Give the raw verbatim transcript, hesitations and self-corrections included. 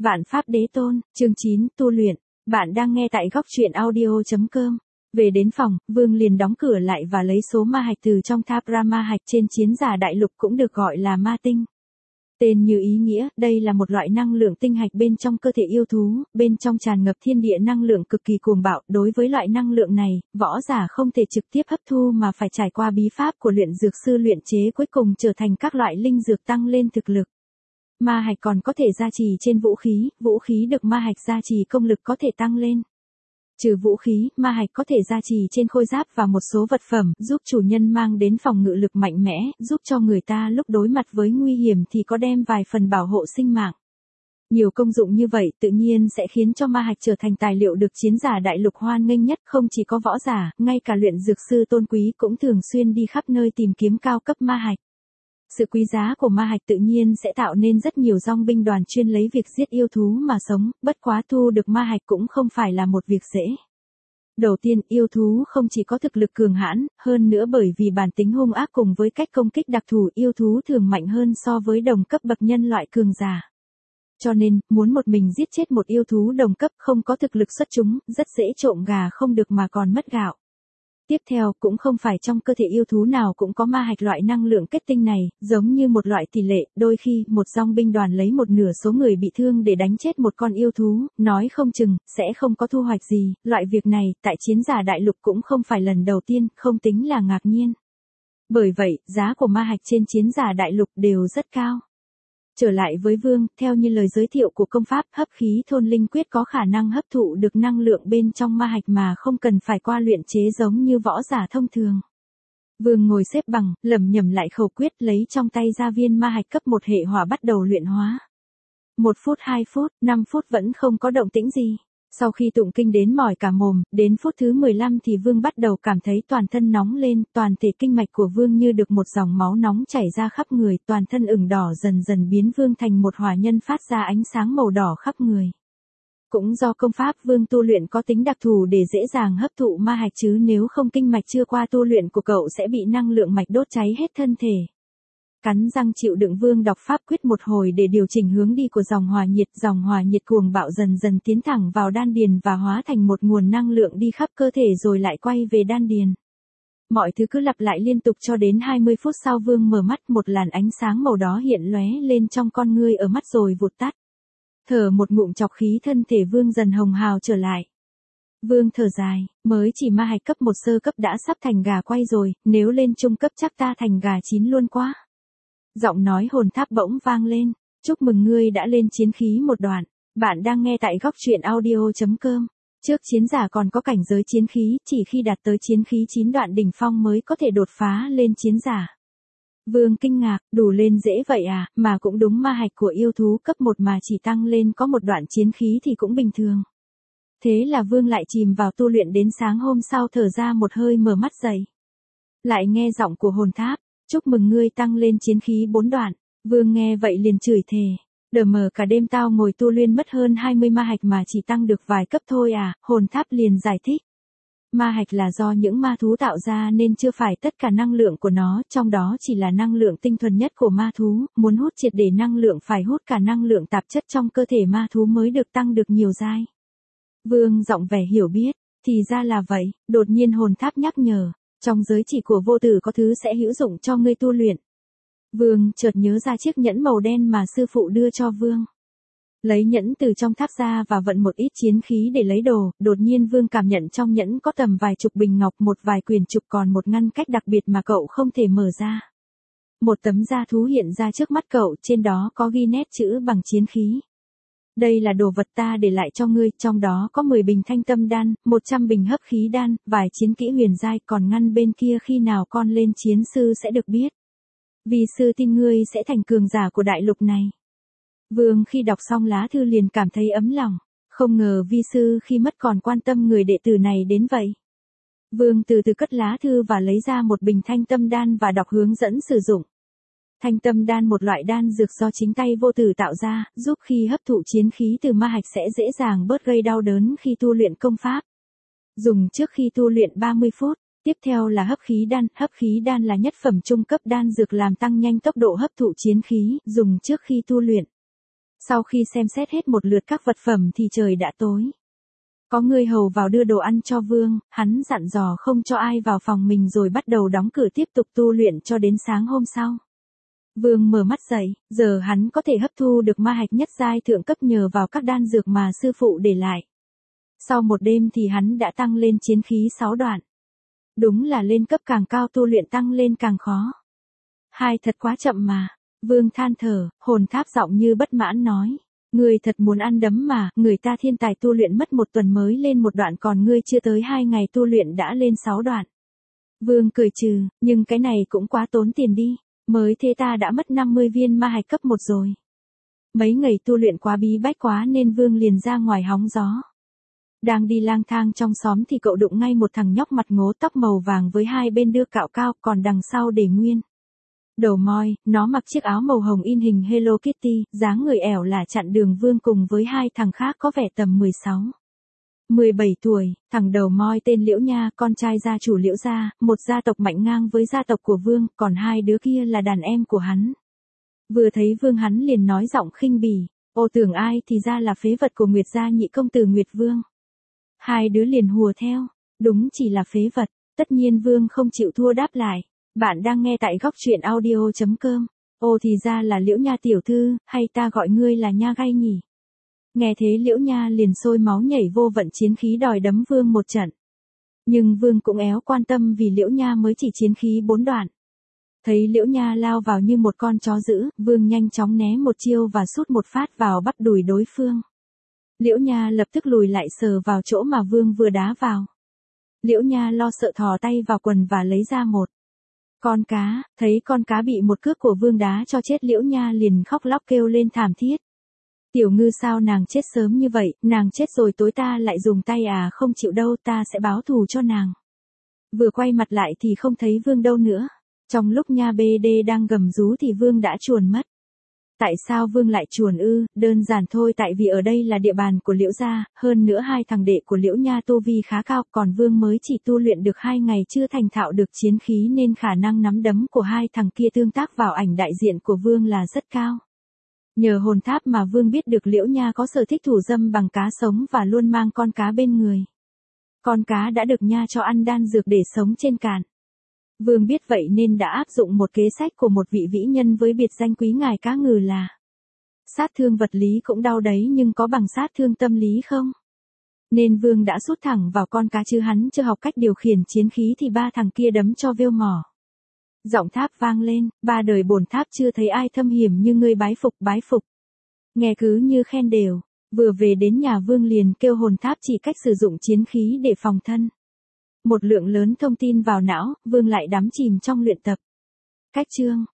Vạn Pháp Đế Tôn, chương chín, tu luyện. Bạn đang nghe tại góc truyện audio chấm com. Về đến phòng, Vương liền đóng cửa lại và lấy số ma hạch từ trong tháp Brahma hạch trên chiến giả đại lục cũng được gọi là ma tinh. Tên như ý nghĩa, đây là một loại năng lượng tinh hạch bên trong cơ thể yêu thú, bên trong tràn ngập thiên địa năng lượng cực kỳ cuồng bạo. Đối với loại năng lượng này, võ giả không thể trực tiếp hấp thu mà phải trải qua bí pháp của luyện dược sư luyện chế, cuối cùng trở thành các loại linh dược tăng lên thực lực. Ma hạch còn có thể gia trì trên vũ khí, vũ khí được ma hạch gia trì công lực có thể tăng lên. Trừ vũ khí, ma hạch có thể gia trì trên khôi giáp và một số vật phẩm, giúp chủ nhân mang đến phòng ngự lực mạnh mẽ, giúp cho người ta lúc đối mặt với nguy hiểm thì có đem vài phần bảo hộ sinh mạng. Nhiều công dụng như vậy tự nhiên sẽ khiến cho ma hạch trở thành tài liệu được chiến giả đại lục hoan nghênh nhất. Không chỉ có võ giả, ngay cả luyện dược sư tôn quý cũng thường xuyên đi khắp nơi tìm kiếm cao cấp ma hạch. Sự quý giá của ma hạch tự nhiên sẽ tạo nên rất nhiều dòng binh đoàn chuyên lấy việc giết yêu thú mà sống, bất quá thu được ma hạch cũng không phải là một việc dễ. Đầu tiên, yêu thú không chỉ có thực lực cường hãn, hơn nữa bởi vì bản tính hung ác cùng với cách công kích đặc thù, yêu thú thường mạnh hơn so với đồng cấp bậc nhân loại cường giả. Cho nên, muốn một mình giết chết một yêu thú đồng cấp không có thực lực xuất chúng, rất dễ trộm gà không được mà còn mất gạo. Tiếp theo, cũng không phải trong cơ thể yêu thú nào cũng có ma hạch loại năng lượng kết tinh này, giống như một loại tỷ lệ, đôi khi, một dòng binh đoàn lấy một nửa số người bị thương để đánh chết một con yêu thú, nói không chừng, sẽ không có thu hoạch gì. Loại việc này, tại chiến giả đại lục cũng không phải lần đầu tiên, không tính là ngạc nhiên. Bởi vậy, giá của ma hạch trên chiến giả đại lục đều rất cao. Trở lại với Vương, theo như lời giới thiệu của công pháp hấp khí thôn linh quyết có khả năng hấp thụ được năng lượng bên trong ma hạch mà không cần phải qua luyện chế giống như võ giả thông thường. Vương ngồi xếp bằng, lẩm nhẩm lại khẩu quyết, lấy trong tay ra viên ma hạch cấp một hệ hỏa bắt đầu luyện hóa. Một phút, hai phút, năm phút vẫn không có động tĩnh gì. Sau khi tụng kinh đến mỏi cả mồm, đến phút thứ mười lăm thì Vương bắt đầu cảm thấy toàn thân nóng lên, toàn thể kinh mạch của Vương như được một dòng máu nóng chảy ra khắp người, toàn thân ửng đỏ dần dần biến Vương thành một hỏa nhân phát ra ánh sáng màu đỏ khắp người. Cũng do công pháp Vương tu luyện có tính đặc thù để dễ dàng hấp thụ ma hạch, chứ nếu không kinh mạch chưa qua tu luyện của cậu sẽ bị năng lượng mạch đốt cháy hết thân thể. Cắn răng chịu đựng, Vương đọc pháp quyết một hồi để điều chỉnh hướng đi của dòng hỏa nhiệt, dòng hỏa nhiệt cuồng bạo dần dần tiến thẳng vào đan điền và hóa thành một nguồn năng lượng đi khắp cơ thể rồi lại quay về đan điền. Mọi thứ cứ lặp lại liên tục cho đến hai mươi phút sau, Vương mở mắt, một làn ánh sáng màu đỏ hiện lóe lên trong con ngươi ở mắt rồi vụt tắt. Thở một ngụm chọc khí, thân thể Vương dần hồng hào trở lại. Vương thở dài, mới chỉ ma hạch cấp một sơ cấp đã sắp thành gà quay rồi, nếu lên trung cấp chắc ta thành gà chín luôn quá. Giọng nói hồn tháp bỗng vang lên, chúc mừng ngươi đã lên chiến khí một đoạn. Bạn đang nghe tại góc truyện audio chấm com. Trước chiến giả còn có cảnh giới chiến khí, chỉ khi đạt tới chiến khí chín đoạn đỉnh phong mới có thể đột phá lên chiến giả. Vương kinh ngạc, đủ lên dễ vậy à, mà cũng đúng, ma hạch của yêu thú cấp một mà chỉ tăng lên có một đoạn chiến khí thì cũng bình thường. Thế là Vương lại chìm vào tu luyện đến sáng hôm sau, thở ra một hơi mở mắt dậy. Lại nghe giọng của hồn tháp. Chúc mừng ngươi tăng lên chiến khí bốn đoạn. Vương nghe vậy liền chửi thề. Đờ mờ cả đêm tao ngồi tu luyện mất hơn hai mươi ma hạch mà chỉ tăng được vài cấp thôi à. Hồn tháp liền giải thích. Ma hạch là do những ma thú tạo ra nên chưa phải tất cả năng lượng của nó, trong đó chỉ là năng lượng tinh thuần nhất của ma thú. Muốn hút triệt để năng lượng phải hút cả năng lượng tạp chất trong cơ thể ma thú mới được tăng được nhiều giai. Vương giọng vẻ hiểu biết. Thì ra là vậy. Đột nhiên hồn tháp nhắc nhở. Trong giới chỉ của vô tử có thứ sẽ hữu dụng cho ngươi tu luyện. Vương chợt nhớ ra chiếc nhẫn màu đen mà sư phụ đưa cho Vương. Lấy nhẫn từ trong tháp ra và vận một ít chiến khí để lấy đồ, đột nhiên Vương cảm nhận trong nhẫn có tầm vài chục bình ngọc, một vài quyển trục, còn một ngăn cách đặc biệt mà cậu không thể mở ra. Một tấm da thú hiện ra trước mắt cậu, trên đó có ghi nét chữ bằng chiến khí. Đây là đồ vật ta để lại cho ngươi, trong đó có mười bình thanh tâm đan, một trăm bình hấp khí đan, vài chiến kỹ huyền giai, còn ngăn bên kia khi nào con lên chiến sư sẽ được biết. Vì sư tin ngươi sẽ thành cường giả của đại lục này. Vương khi đọc xong lá thư liền cảm thấy ấm lòng, không ngờ vi sư khi mất còn quan tâm người đệ tử này đến vậy. Vương từ từ cất lá thư và lấy ra một bình thanh tâm đan và đọc hướng dẫn sử dụng. Thanh tâm đan, một loại đan dược do chính tay vô tử tạo ra, giúp khi hấp thụ chiến khí từ ma hạch sẽ dễ dàng bớt gây đau đớn khi tu luyện công pháp. Dùng trước khi tu luyện ba mươi phút. Tiếp theo là hấp khí đan. Hấp khí đan là nhất phẩm trung cấp đan dược làm tăng nhanh tốc độ hấp thụ chiến khí, dùng trước khi tu luyện. Sau khi xem xét hết một lượt các vật phẩm thì trời đã tối. Có người hầu vào đưa đồ ăn cho Vương, hắn dặn dò không cho ai vào phòng mình rồi bắt đầu đóng cửa tiếp tục tu luyện cho đến sáng hôm sau. Vương mở mắt dậy, giờ hắn có thể hấp thu được ma hạch nhất giai thượng cấp nhờ vào các đan dược mà sư phụ để lại. Sau một đêm thì hắn đã tăng lên chiến khí sáu đoạn. Đúng là lên cấp càng cao tu luyện tăng lên càng khó. Hai thật quá chậm mà. Vương than thở, hồn tháp giọng như bất mãn nói. Ngươi thật muốn ăn đấm mà, người ta thiên tài tu luyện mất một tuần mới lên một đoạn còn ngươi chưa tới hai ngày tu luyện đã lên sáu đoạn. Vương cười trừ, nhưng cái này cũng quá tốn tiền đi, mới thế ta đã mất năm mươi viên ma hạch cấp một rồi. Mấy ngày tu luyện quá bí bách quá nên Vương liền ra ngoài hóng gió. Đang đi lang thang trong xóm thì cậu đụng ngay một thằng nhóc mặt ngố tóc màu vàng với hai bên đưa cạo cao còn đằng sau để nguyên. Đầu moi, nó mặc chiếc áo màu hồng in hình Hello Kitty, dáng người ẻo là chặn đường Vương cùng với hai thằng khác có vẻ tầm mười sáu, mười bảy tuổi, thằng đầu moi tên Liễu Nha, con trai gia chủ Liễu gia, một gia tộc mạnh ngang với gia tộc của Vương, còn hai đứa kia là đàn em của hắn. Vừa thấy Vương hắn liền nói giọng khinh bỉ, ô tưởng ai thì ra là phế vật của Nguyệt gia nhị công tử Nguyệt Vương. Hai đứa liền hùa theo, đúng chỉ là phế vật, tất nhiên Vương không chịu thua đáp lại. Bạn đang nghe tại góc truyện audio chấm com. Ồ thì ra là Liễu Nha tiểu thư, hay ta gọi ngươi là Nha Gai nhỉ? Nghe thế Liễu Nha liền sôi máu nhảy vô vận chiến khí đòi đấm Vương một trận. Nhưng Vương cũng éo quan tâm vì Liễu Nha mới chỉ chiến khí bốn đoạn. Thấy Liễu Nha lao vào như một con chó dữ, Vương nhanh chóng né một chiêu và sút một phát vào bắp đùi đối phương. Liễu Nha lập tức lùi lại sờ vào chỗ mà Vương vừa đá vào. Liễu Nha lo sợ thò tay vào quần và lấy ra một con cá, thấy con cá bị một cước của Vương đá cho chết Liễu Nha liền khóc lóc kêu lên thảm thiết. Tiểu ngư sao nàng chết sớm như vậy, nàng chết rồi tối ta lại dùng tay à không chịu đâu ta sẽ báo thù cho nàng. Vừa quay mặt lại thì không thấy Vương đâu nữa. Trong lúc Nha bê đê đang gầm rú thì Vương đã chuồn mất. Tại sao Vương lại chuồn ư? Đơn giản thôi, tại vì ở đây là địa bàn của Liễu gia, hơn nữa hai thằng đệ của Liễu Nha tu vi khá cao, còn Vương mới chỉ tu luyện được hai ngày chưa thành thạo được chiến khí nên khả năng nắm đấm của hai thằng kia tương tác vào ảnh đại diện của Vương là rất cao. Nhờ hồn tháp mà Vương biết được Liễu Nha có sở thích thủ dâm bằng cá sống và luôn mang con cá bên người. Con cá đã được Nha cho ăn đan dược để sống trên cạn. Vương biết vậy nên đã áp dụng một kế sách của một vị vĩ nhân với biệt danh quý ngài cá ngừ là sát thương vật lý cũng đau đấy nhưng có bằng sát thương tâm lý không? Nên Vương đã sút thẳng vào con cá chứ hắn chưa học cách điều khiển chiến khí thì ba thằng kia đấm cho vêu mỏ. Giọng tháp vang lên, ba đời bổn tháp chưa thấy ai thâm hiểm như ngươi bái phục bái phục. Nghe cứ như khen đều, vừa về đến nhà Vương liền kêu hồn tháp chỉ cách sử dụng chiến khí để phòng thân. Một lượng lớn thông tin vào não, Vương lại đắm chìm trong luyện tập. Cách chương,